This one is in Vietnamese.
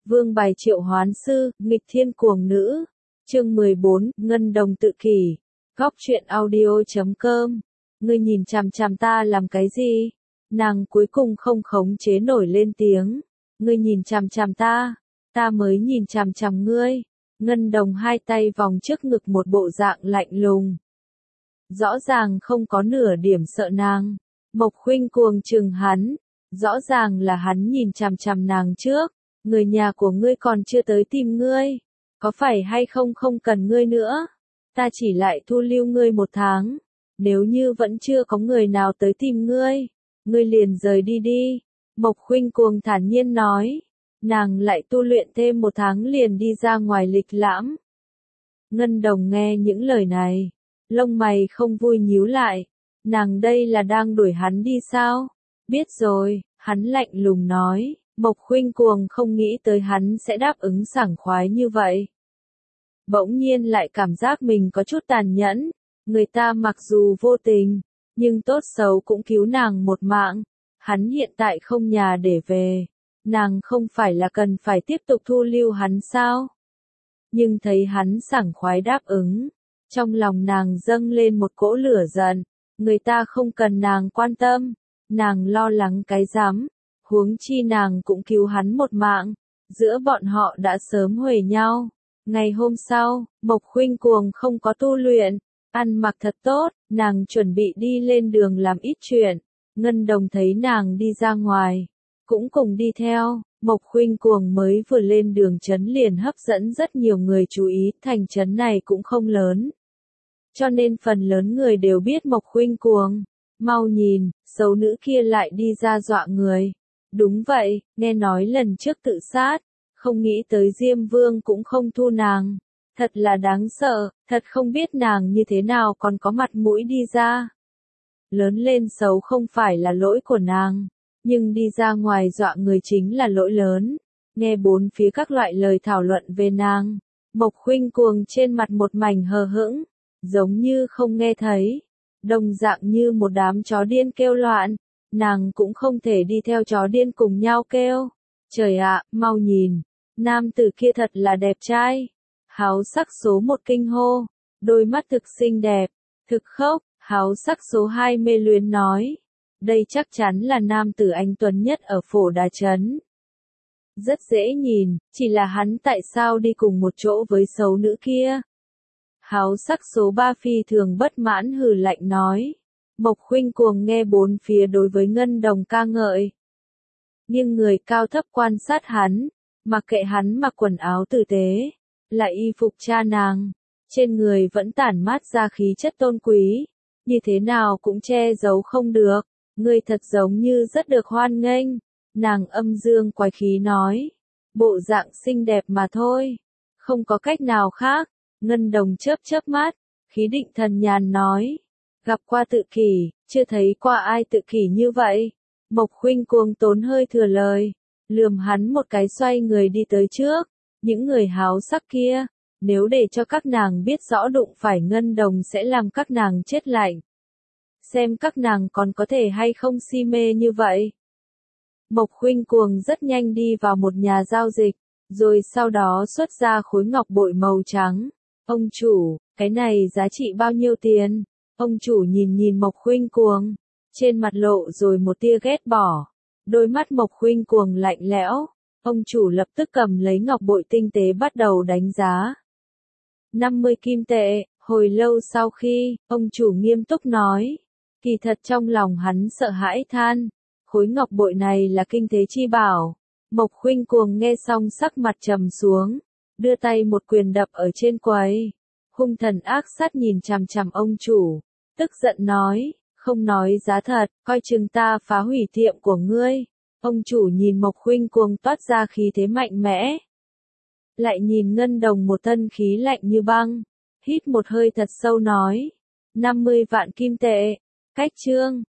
Vương bài triệu hoán sư, nghịch thiên cuồng nữ. Chương 14, Ngân Đồng tự kỷ. Góc truyện audio.com. Ngươi nhìn chằm chằm ta làm cái gì? Nàng cuối cùng không khống chế nổi lên tiếng. Ngươi nhìn chằm chằm ta mới nhìn chằm chằm ngươi. Ngân Đồng hai tay vòng trước ngực một bộ dạng lạnh lùng. Rõ ràng không có nửa điểm sợ nàng. Mộc Khuynh cuồng chừng hắn. Rõ ràng là hắn nhìn chằm chằm nàng trước. Người nhà của ngươi còn chưa tới tìm ngươi. Có phải hay không không cần ngươi nữa? Ta chỉ lại thu lưu ngươi 1 tháng. Nếu như vẫn chưa có người nào tới tìm ngươi, ngươi liền rời đi đi. Mộc Khuynh cuồng thản nhiên nói. Nàng lại tu luyện thêm 1 tháng liền đi ra ngoài lịch lãm. Ngân Đồng nghe những lời này, lông mày không vui nhíu lại. Nàng đây là đang đuổi hắn đi sao? Biết rồi, hắn lạnh lùng nói. Mộc Khuynh cuồng không nghĩ tới hắn sẽ đáp ứng sảng khoái như vậy. Bỗng nhiên lại cảm giác mình có chút tàn nhẫn. Người ta mặc dù vô tình, nhưng tốt xấu cũng cứu nàng 1 mạng. Hắn hiện tại không nhà để về. Nàng không phải là cần phải tiếp tục thu lưu hắn sao? Nhưng thấy hắn sảng khoái đáp ứng. Trong lòng nàng dâng lên một cỗ lửa giận. Người ta không cần nàng quan tâm. Nàng lo lắng cái rắm. Huống chi nàng cũng cứu hắn 1 mạng. Giữa bọn họ đã sớm huề nhau. Ngày hôm sau, Mộc Khuynh cuồng không có tu luyện. Ăn mặc thật tốt, nàng chuẩn bị đi lên đường làm ít chuyện. Ngân Đồng thấy nàng đi ra ngoài, cũng cùng đi theo. Mộc Khuynh cuồng mới vừa lên đường trấn liền hấp dẫn rất nhiều người chú ý. Thành trấn này cũng không lớn, cho nên phần lớn người đều biết Mộc Khuynh cuồng. Mau nhìn, xấu nữ kia lại đi ra dọa người. Đúng vậy, nghe nói lần trước tự sát, không nghĩ tới Diêm Vương cũng không thu nàng. Thật là đáng sợ, thật không biết nàng như thế nào còn có mặt mũi đi ra. Lớn lên xấu không phải là lỗi của nàng, nhưng đi ra ngoài dọa người chính là lỗi lớn. Nghe 4 phía các loại lời thảo luận về nàng, Mộc Khuynh cuồng trên mặt một mảnh hờ hững, giống như không nghe thấy. Đồng dạng như một đám chó điên kêu loạn, nàng cũng không thể đi theo chó điên cùng nhau kêu. Trời ạ, mau nhìn, nam tử kia thật là đẹp trai. Háo sắc số 1 kinh hô, đôi mắt thực xinh đẹp, thực khốc. Háo sắc số 2 mê luyến nói, đây chắc chắn là nam tử anh tuấn nhất ở Phổ Đà Trấn. Rất dễ nhìn, chỉ là hắn tại sao đi cùng một chỗ với xấu nữ kia? Háo sắc số 3 phi thường bất mãn hừ lạnh nói. Mộc Khuynh cuồng nghe 4 phía đối với Ngân Đồng ca ngợi. Nhưng người cao thấp quan sát hắn, mặc kệ hắn mặc quần áo tử tế, là y phục cha nàng, trên người vẫn tản mát ra khí chất tôn quý, như thế nào cũng che giấu không được. Ngươi thật giống như rất được hoan nghênh. Nàng âm dương quái khí nói. Bộ dạng xinh đẹp mà thôi, không có cách nào khác. Ngân Đồng chớp chớp mắt, khí định thần nhàn nói. Gặp qua tự kỷ, chưa thấy qua ai tự kỷ như vậy. Mộc Khuynh cuồng tốn hơi thừa lời, lườm hắn một cái xoay người đi tới trước. Những người háo sắc kia, nếu để cho các nàng biết rõ đụng phải Ngân Đồng sẽ làm các nàng chết lạnh. Xem các nàng còn có thể hay không si mê như vậy. Mộc Khuynh cuồng rất nhanh đi vào một nhà giao dịch, rồi sau đó xuất ra khối ngọc bội màu trắng. Ông chủ, cái này giá trị bao nhiêu tiền? Ông chủ nhìn nhìn Mộc Khuynh cuồng, trên mặt lộ rồi một tia ghét bỏ. Đôi mắt Mộc Khuynh cuồng lạnh lẽo. Ông chủ lập tức cầm lấy ngọc bội tinh tế bắt đầu đánh giá. 50 kim tệ. Hồi lâu sau khi, ông chủ nghiêm túc nói. Kỳ thật trong lòng hắn sợ hãi than. Khối ngọc bội này là kinh thế chi bảo. Mộc Khuynh cuồng nghe xong sắc mặt trầm xuống, đưa tay một quyền đập ở trên quầy. Hung thần ác sát nhìn chằm chằm ông chủ, tức giận nói, không nói giá thật, coi chừng ta phá hủy tiệm của ngươi. Ông chủ nhìn Mộc Khuynh cuồng toát ra khí thế mạnh mẽ. Lại nhìn Ngân Đồng một thân khí lạnh như băng, hít một hơi thật sâu nói, 50 vạn kim tệ. Cách trương,